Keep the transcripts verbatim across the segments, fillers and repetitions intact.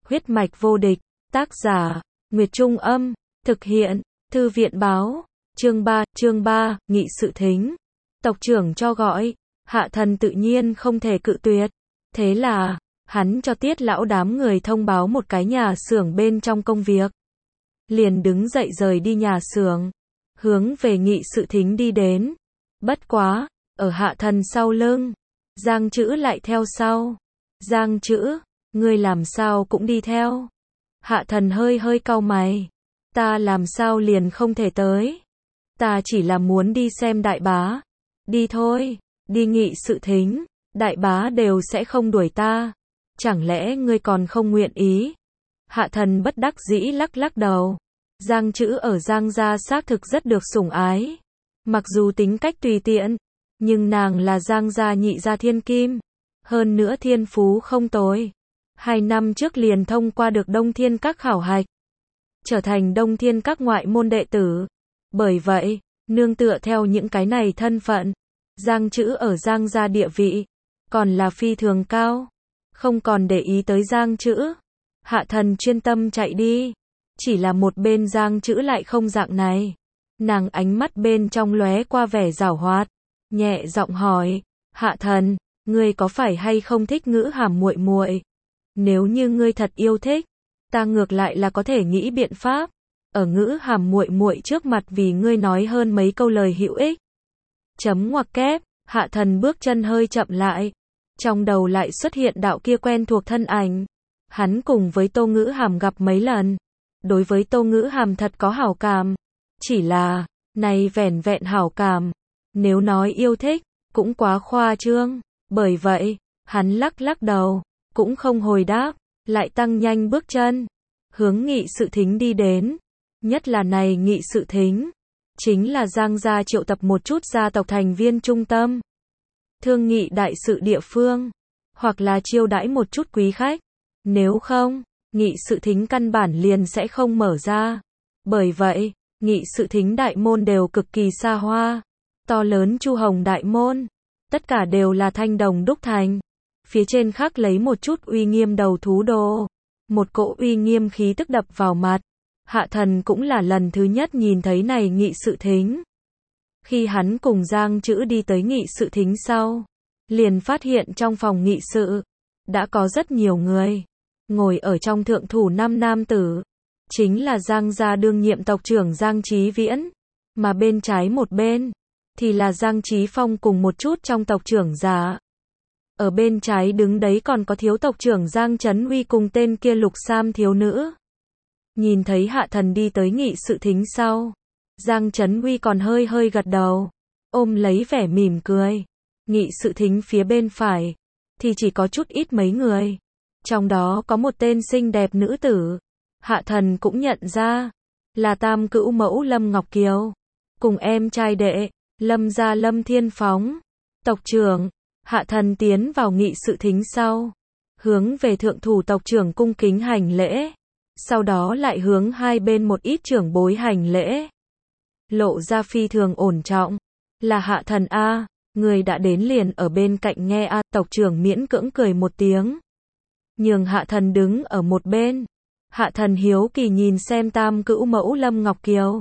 Huyết mạch vô địch, tác giả, Nguyệt Trung Âm, thực hiện, Thư viện Báo, chương ba, chương ba, nghị sự thính. Tộc trưởng cho gọi, Hạ Thần tự nhiên không thể cự tuyệt. Thế là, hắn cho Tiết lão đám người thông báo một cái nhà xưởng bên trong công việc. Liền đứng dậy rời đi nhà xưởng, hướng về nghị sự thính đi đến. Bất quá, ở Hạ Thần sau lưng, Giang Trữ lại theo sau. Giang Trữ, ngươi làm sao cũng đi theo? Hạ Thần hơi hơi cau mày. Ta làm sao liền không thể tới? Ta chỉ là muốn đi xem đại bá. Đi thôi, đi nghị sự thính, đại bá đều sẽ không đuổi ta. Chẳng lẽ ngươi còn không nguyện ý? Hạ Thần bất đắc dĩ lắc lắc đầu. Giang Trữ ở Giang gia xác thực rất được sủng ái. Mặc dù tính cách tùy tiện, nhưng nàng là Giang gia nhị gia thiên kim. Hơn nữa thiên phú không tồi. Hai năm trước liền thông qua được Đông Thiên Các khảo hạch, trở thành Đông Thiên Các ngoại môn đệ tử. Bởi vậy, nương tựa theo những cái này thân phận, Giang Trữ ở Giang gia địa vị, còn là phi thường cao. Không còn để ý tới Giang Trữ. Hạ Thần chuyên tâm chạy đi. Chỉ là một bên Giang Trữ lại không dạng này. Nàng ánh mắt bên trong lóe qua vẻ giảo hoạt, nhẹ giọng hỏi, Hạ Thần, ngươi có phải hay không thích Ngữ Hàm muội muội? Nếu như ngươi thật yêu thích, ta ngược lại là có thể nghĩ biện pháp, ở Ngữ Hàm muội muội trước mặt vì ngươi nói hơn mấy câu lời hữu ích. Chấm ngoặc kép, Hạ Thần bước chân hơi chậm lại, trong đầu lại xuất hiện đạo kia quen thuộc thân ảnh. Hắn cùng với Tô Ngữ Hàm gặp mấy lần, đối với Tô Ngữ Hàm thật có hảo cảm, chỉ là, này vẻn vẹn hảo cảm, nếu nói yêu thích, cũng quá khoa trương. Bởi vậy, hắn lắc lắc đầu, cũng không hồi đáp, lại tăng nhanh bước chân, hướng nghị sự thính đi đến. Nhất là này nghị sự thính, chính là Giang gia triệu tập một chút gia tộc thành viên trung tâm, thương nghị đại sự địa phương, hoặc là chiêu đãi một chút quý khách. Nếu không, nghị sự thính căn bản liền sẽ không mở ra. Bởi vậy, nghị sự thính đại môn đều cực kỳ xa hoa, to lớn chu hồng đại môn, tất cả đều là thanh đồng đúc thành. Phía trên khắc lấy một chút uy nghiêm đầu thú đồ, một cỗ uy nghiêm khí tức đập vào mặt. Hạ Thần cũng là lần thứ nhất nhìn thấy này nghị sự thính. Khi hắn cùng Giang Trữ đi tới nghị sự thính sau, liền phát hiện trong phòng nghị sự, đã có rất nhiều người. Ngồi ở trong thượng thủ năm nam tử, chính là Giang gia đương nhiệm tộc trưởng Giang Chí Viễn. Mà bên trái một bên, thì là Giang Chí Phong cùng một chút trong tộc trưởng già. Ở bên trái đứng đấy còn có thiếu tộc trưởng Giang Trấn Uy cùng tên kia Lục Sam thiếu nữ. Nhìn thấy Hạ Thần đi tới nghị sự thính sau, Giang Trấn Uy còn hơi hơi gật đầu, ôm lấy vẻ mỉm cười. Nghị sự thính phía bên phải, thì chỉ có chút ít mấy người. Trong đó có một tên xinh đẹp nữ tử, Hạ Thần cũng nhận ra, là tam cữu mẫu Lâm Ngọc Kiều, cùng em trai đệ, Lâm gia Lâm Thiên Phóng. Tộc trưởng, Hạ Thần tiến vào nghị sự thính sau, hướng về thượng thủ tộc trưởng cung kính hành lễ, sau đó lại hướng hai bên một ít trưởng bối hành lễ. Lộ ra phi thường ổn trọng, là Hạ Thần a, người đã đến liền ở bên cạnh nghe a. Tộc trưởng miễn cưỡng cười một tiếng, nhường Hạ Thần đứng ở một bên. Hạ Thần hiếu kỳ nhìn xem tam cữu mẫu Lâm Ngọc Kiều.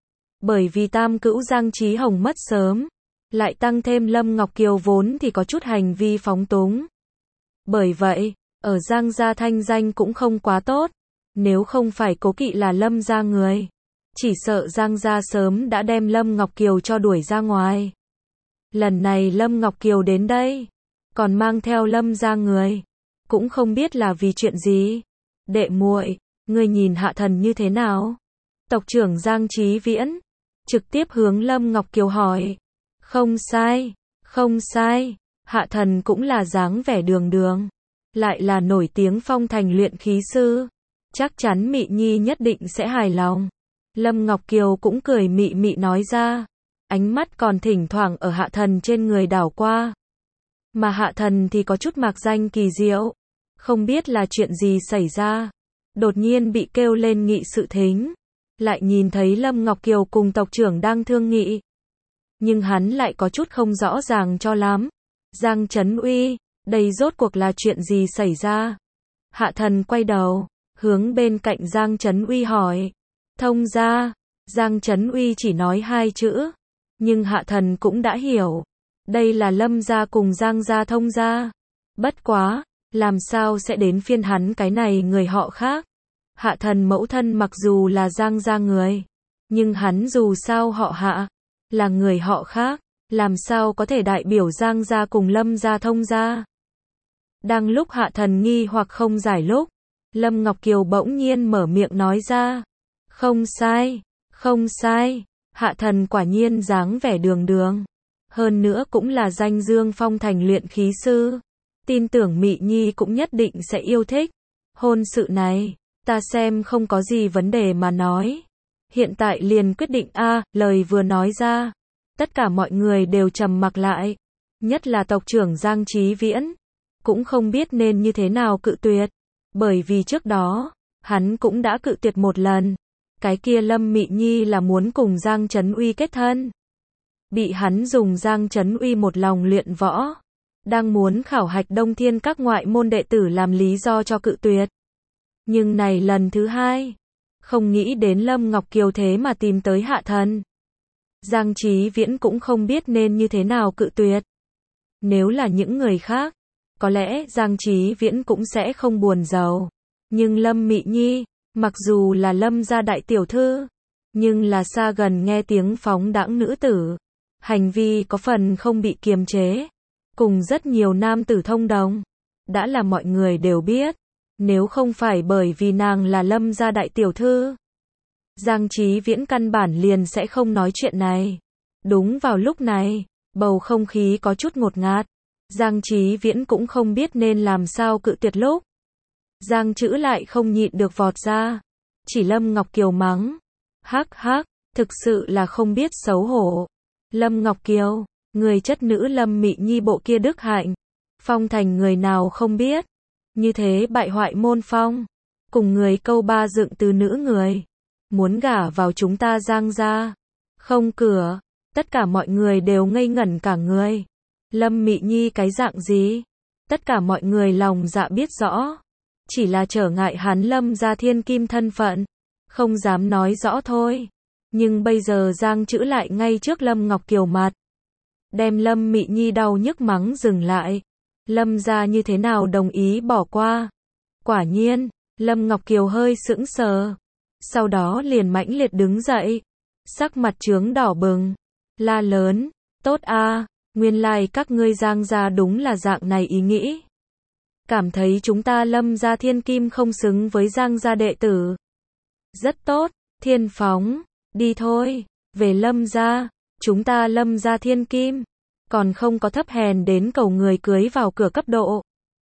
Bởi vì tam cữu Giang Chí Hồng mất sớm, lại tăng thêm Lâm Ngọc Kiều vốn thì có chút hành vi phóng túng. Bởi vậy, ở Giang gia thanh danh cũng không quá tốt. Nếu không phải cố kỵ là Lâm gia người, chỉ sợ Giang gia sớm đã đem Lâm Ngọc Kiều cho đuổi ra ngoài. Lần này Lâm Ngọc Kiều đến đây, còn mang theo Lâm gia người, cũng không biết là vì chuyện gì. Đệ muội, ngươi nhìn Hạ Thần như thế nào? Tộc trưởng Giang Chí Viễn trực tiếp hướng Lâm Ngọc Kiều hỏi. Không sai, không sai. Hạ Thần cũng là dáng vẻ đường đường, lại là nổi tiếng phong thành luyện khí sư, chắc chắn Mị Nhi nhất định sẽ hài lòng. Lâm Ngọc Kiều cũng cười mị mị nói ra, ánh mắt còn thỉnh thoảng ở Hạ Thần trên người đảo qua. Mà Hạ Thần thì có chút mạc danh kỳ diệu, không biết là chuyện gì xảy ra, đột nhiên bị kêu lên nghị sự thính, lại nhìn thấy Lâm Ngọc Kiều cùng tộc trưởng đang thương nghị. Nhưng hắn lại có chút không rõ ràng cho lắm. Giang Trấn Uy, đây rốt cuộc là chuyện gì xảy ra? Hạ Thần quay đầu, hướng bên cạnh Giang Trấn Uy hỏi. Thông gia, Giang Trấn Uy chỉ nói hai chữ, nhưng Hạ Thần cũng đã hiểu. Đây là Lâm gia cùng Giang gia thông gia. Bất quá, làm sao sẽ đến phiên hắn cái này người họ khác. Hạ Thần mẫu thân mặc dù là Giang gia người, nhưng hắn dù sao họ Hạ, là người họ khác, làm sao có thể đại biểu Giang gia cùng Lâm gia thông gia. Đang lúc Hạ Thần nghi hoặc không giải lúc, Lâm Ngọc Kiều bỗng nhiên mở miệng nói ra. Không sai, không sai, Hạ Thần quả nhiên dáng vẻ đường đường. Hơn nữa cũng là danh dương phong thành luyện khí sư. Tin tưởng Mị Nhi cũng nhất định sẽ yêu thích. Hôn sự này, ta xem không có gì vấn đề mà nói. Hiện tại liền quyết định a, lời vừa nói ra. Tất cả mọi người đều trầm mặc lại. Nhất là tộc trưởng Giang Chí Viễn. Cũng không biết nên như thế nào cự tuyệt. Bởi vì trước đó, hắn cũng đã cự tuyệt một lần. Cái kia Lâm Mị Nhi là muốn cùng Giang Trấn Uy kết thân. Bị hắn dùng Giang Trấn Uy một lòng luyện võ. Đang muốn khảo hạch Đông Thiên các ngoại môn đệ tử làm lý do cho cự tuyệt. Nhưng này lần thứ hai. Không nghĩ đến Lâm Ngọc Kiều thế mà tìm tới Hạ Thần. Giang Chí Viễn cũng không biết nên như thế nào cự tuyệt. Nếu là những người khác, có lẽ Giang Chí Viễn cũng sẽ không buồn giàu. Nhưng Lâm Mị Nhi, mặc dù là Lâm gia đại tiểu thư, nhưng là xa gần nghe tiếng phóng đãng nữ tử. Hành vi có phần không bị kiềm chế. Cùng rất nhiều nam tử thông đồng. Đã là mọi người đều biết. Nếu không phải bởi vì nàng là Lâm gia đại tiểu thư, Giang Chí Viễn căn bản liền sẽ không nói chuyện này. Đúng vào lúc này, bầu không khí có chút ngột ngạt. Giang Chí Viễn cũng không biết nên làm sao cự tuyệt lúc. Giang Chữ lại không nhịn được vọt ra. Chỉ Lâm Ngọc Kiều mắng. Hắc hắc, thực sự là không biết xấu hổ. Lâm Ngọc Kiều, người chất nữ Lâm Mị Nhi bộ kia đức hạnh. Phong thành người nào không biết. Như thế bại hoại môn phong. Cùng người câu ba dựng từ nữ người. Muốn gả vào chúng ta Giang gia. Không cửa. Tất cả mọi người đều ngây ngẩn cả người. Lâm Mị Nhi cái dạng gì? Tất cả mọi người lòng dạ biết rõ. Chỉ là trở ngại hắn Lâm gia thiên kim thân phận. Không dám nói rõ thôi. Nhưng bây giờ Giang Chữ lại ngay trước Lâm Ngọc Kiều mặt. Đem Lâm Mị Nhi đau nhức mắng dừng lại. Lâm gia như thế nào đồng ý bỏ qua? Quả nhiên, Lâm Ngọc Kiều hơi sững sờ. Sau đó liền mãnh liệt đứng dậy. Sắc mặt chướng đỏ bừng. La lớn, tốt a, nguyên lai like các ngươi Giang gia đúng là dạng này ý nghĩ. Cảm thấy chúng ta Lâm gia thiên kim không xứng với Giang gia đệ tử. Rất tốt, Thiên Phóng, đi thôi, về Lâm gia, chúng ta Lâm gia thiên kim, còn không có thấp hèn đến cầu người cưới vào cửa cấp độ.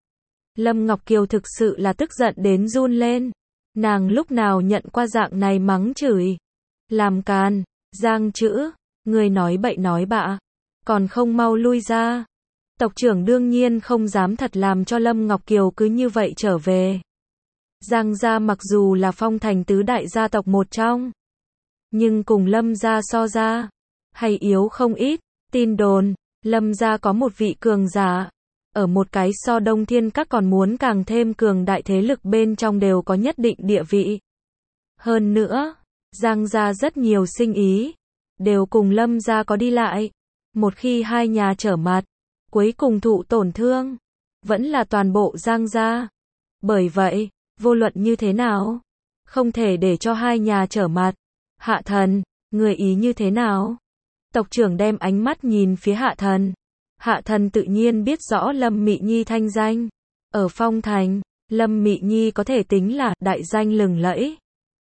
Lâm Ngọc Kiều thực sự là tức giận đến run lên. Nàng lúc nào nhận qua dạng này mắng chửi. Làm càn, Giang Chữ, người nói bậy nói bạ, còn không mau lui ra. Tộc trưởng đương nhiên không dám thật làm cho Lâm Ngọc Kiều cứ như vậy trở về. Giang gia mặc dù là phong thành tứ đại gia tộc một trong, nhưng cùng Lâm gia so ra, hay yếu không ít. Tin đồn, Lâm gia có một vị cường giả, ở một cái so Đông Thiên các còn muốn càng thêm cường đại thế lực bên trong đều có nhất định địa vị. Hơn nữa, Giang gia rất nhiều sinh ý, đều cùng Lâm gia có đi lại. Một khi hai nhà trở mặt, cuối cùng thụ tổn thương, vẫn là toàn bộ Giang gia. Bởi vậy, vô luận như thế nào, không thể để cho hai nhà trở mặt. Hạ Thần, người ý như thế nào? Tộc trưởng đem ánh mắt nhìn phía Hạ Thần. Hạ Thần tự nhiên biết rõ Lâm Mị Nhi thanh danh. Ở phong thành, Lâm Mị Nhi có thể tính là đại danh lừng lẫy.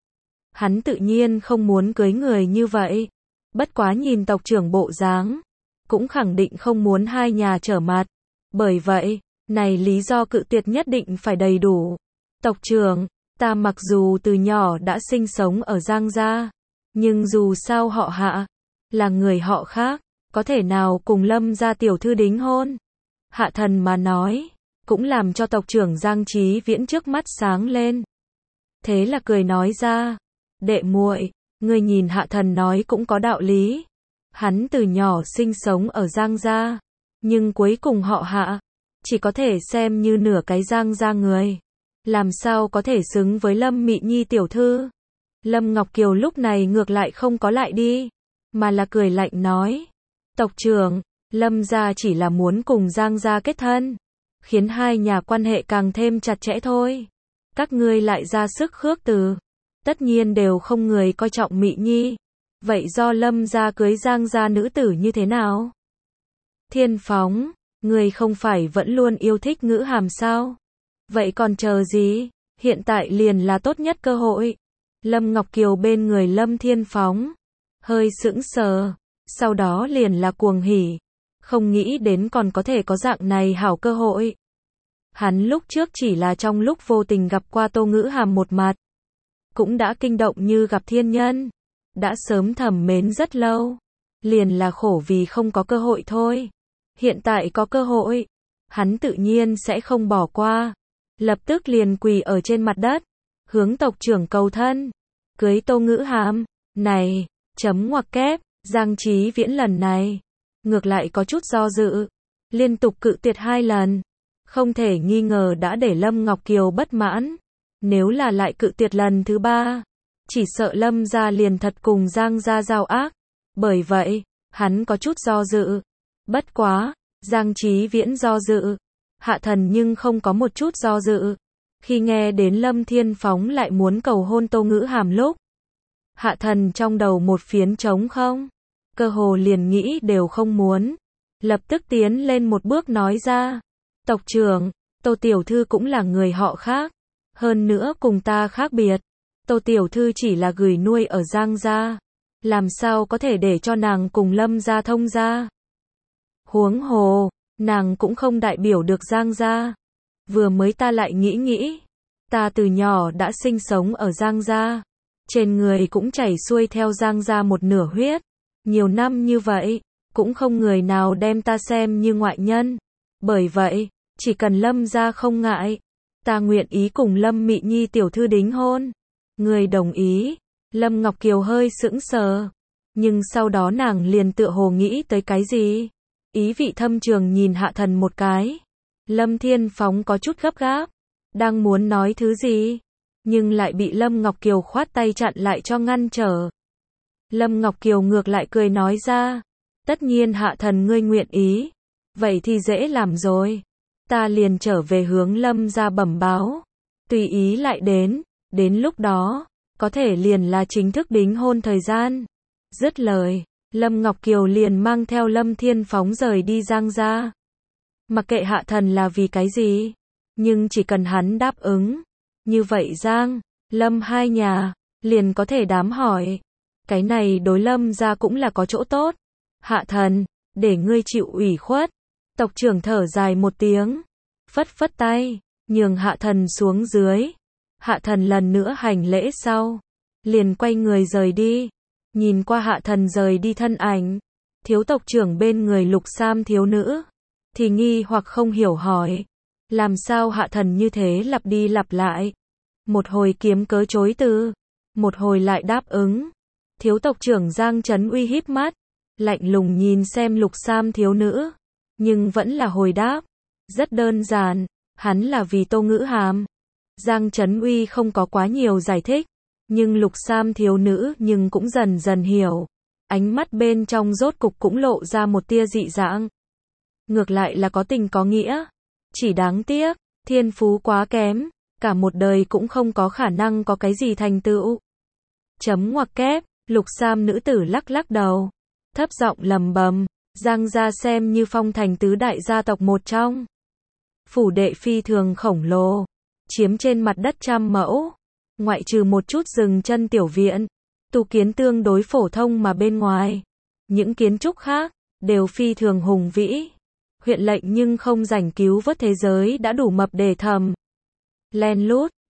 Hắn tự nhiên không muốn cưới người như vậy. Bất quá nhìn tộc trưởng bộ dáng, cũng khẳng định không muốn hai nhà trở mặt. Bởi vậy, này lý do cự tuyệt nhất định phải đầy đủ. Tộc trưởng, ta mặc dù từ nhỏ đã sinh sống ở Giang gia, nhưng dù sao họ Hạ, là người họ khác, có thể nào cùng Lâm gia tiểu thư đính hôn? Hạ Thần mà nói, cũng làm cho tộc trưởng Giang Chí Viễn trước mắt sáng lên. Thế là cười nói ra, đệ muội, ngươi nhìn Hạ Thần nói cũng có đạo lý. Hắn từ nhỏ sinh sống ở Giang gia, nhưng cuối cùng họ Hạ, chỉ có thể xem như nửa cái Giang gia người. làm sao có thể xứng với Lâm Mị Nhi tiểu thư. Lâm Ngọc Kiều lúc này ngược lại không có lại đi, mà là cười lạnh nói, tộc trưởng, Lâm gia chỉ là muốn cùng Giang gia kết thân, khiến hai nhà quan hệ càng thêm chặt chẽ thôi. Các ngươi lại ra sức khước từ, tất nhiên đều không người coi trọng Mị Nhi. Vậy do Lâm gia cưới Giang gia nữ tử như thế nào? Thiên Phóng, ngươi không phải vẫn luôn yêu thích Ngữ Hàm sao? Vậy còn chờ gì? Hiện tại liền là tốt nhất cơ hội. Lâm Ngọc Kiều bên người Lâm Thiên Phóng, hơi sững sờ, sau đó liền là cuồng hỉ, không nghĩ đến còn có thể có dạng này hảo cơ hội. Hắn lúc trước chỉ là trong lúc vô tình gặp qua Tô Ngữ Hàm một mặt, cũng đã kinh động như gặp thiên nhân, đã sớm thầm mến rất lâu, liền là khổ vì không có cơ hội thôi. Hiện tại có cơ hội, hắn tự nhiên sẽ không bỏ qua, lập tức liền quỳ ở trên mặt đất, hướng tộc trưởng cầu thân, cưới Tô Ngữ Hàm. Này, chấm ngoặc kép, Giang Chí Viễn lần này, ngược lại có chút do dự, liên tục cự tuyệt hai lần, không thể nghi ngờ đã để Lâm Ngọc Kiều bất mãn. Nếu là lại cự tuyệt lần thứ ba, chỉ sợ Lâm gia liền thật cùng Giang gia giao ác. Bởi vậy, hắn có chút do dự. Bất quá, Giang Chí Viễn do dự, Hạ Thần nhưng không có một chút do dự. Khi nghe đến Lâm Thiên Phóng lại muốn cầu hôn Tô Ngữ Hàm lúc, Hạ Thần trong đầu một phiến trống không, cơ hồ liền nghĩ đều không muốn, lập tức tiến lên một bước nói ra, tộc trưởng, Tô tiểu thư cũng là người họ khác, hơn nữa cùng ta khác biệt, Tô tiểu thư chỉ là gửi nuôi ở Giang gia, làm sao có thể để cho nàng cùng Lâm gia thông gia. Huống hồ, nàng cũng không đại biểu được Giang gia. Vừa mới ta lại nghĩ nghĩ, ta từ nhỏ đã sinh sống ở Giang gia, trên người cũng chảy xuôi theo Giang gia một nửa huyết, nhiều năm như vậy, cũng không người nào đem ta xem như ngoại nhân. Bởi vậy, chỉ cần Lâm gia không ngại, ta nguyện ý cùng Lâm Mị Nhi tiểu thư đính hôn. Người đồng ý. Lâm Ngọc Kiều hơi sững sờ, nhưng sau đó nàng liền tựa hồ nghĩ tới cái gì, ý vị thâm trường nhìn Hạ Thần một cái. Lâm Thiên Phóng có chút gấp gáp, đang muốn nói thứ gì, nhưng lại bị Lâm Ngọc Kiều khoát tay chặn lại cho ngăn trở. Lâm Ngọc Kiều ngược lại cười nói ra, tất nhiên Hạ Thần ngươi nguyện ý, vậy thì dễ làm rồi, ta liền trở về hướng Lâm gia bẩm báo, tùy ý lại đến, đến lúc đó, có thể liền là chính thức đính hôn thời gian. Dứt lời, Lâm Ngọc Kiều liền mang theo Lâm Thiên Phóng rời đi Giang gia. Mặc kệ Hạ Thần là vì cái gì, nhưng chỉ cần hắn đáp ứng, như vậy Giang, Lâm hai nhà, liền có thể đám hỏi. Cái này đối Lâm gia cũng là có chỗ tốt. Hạ Thần, để ngươi chịu ủy khuất. Tộc trưởng thở dài một tiếng, phất phất tay, nhường Hạ Thần xuống dưới. Hạ Thần lần nữa hành lễ sau, liền quay người rời đi. Nhìn qua Hạ Thần rời đi thân ảnh, thiếu tộc trưởng bên người Lục Sam thiếu nữ, thì nghi hoặc không hiểu hỏi, làm sao Hạ Thần như thế lặp đi lặp lại, một hồi kiếm cớ chối từ, một hồi lại đáp ứng. Thiếu tộc trưởng Giang Trấn Uy híp mắt, lạnh lùng nhìn xem Lục Sam thiếu nữ, nhưng vẫn là hồi đáp, rất đơn giản, hắn là vì Tô Ngữ Hàm. Giang Trấn Uy không có quá nhiều giải thích, nhưng Lục Sam thiếu nữ nhưng cũng dần dần hiểu, ánh mắt bên trong rốt cục cũng lộ ra một tia dị dạng. Ngược lại là có tình có nghĩa, chỉ đáng tiếc, thiên phú quá kém, cả một đời cũng không có khả năng có cái gì thành tựu. Chấm ngoặc kép, Lục Sam nữ tử lắc lắc đầu, thấp giọng lầm bầm, Giang gia xem như phong thành tứ đại gia tộc một trong. Phủ đệ phi thường khổng lồ, chiếm trên mặt đất trăm mẫu, ngoại trừ một chút rừng chân tiểu viện, tu kiến tương đối phổ thông mà bên ngoài, những kiến trúc khác, đều phi thường hùng vĩ. Huyện lệnh nhưng không rảnh cứu vớt thế giới đã đủ mập để thầm. Len lút,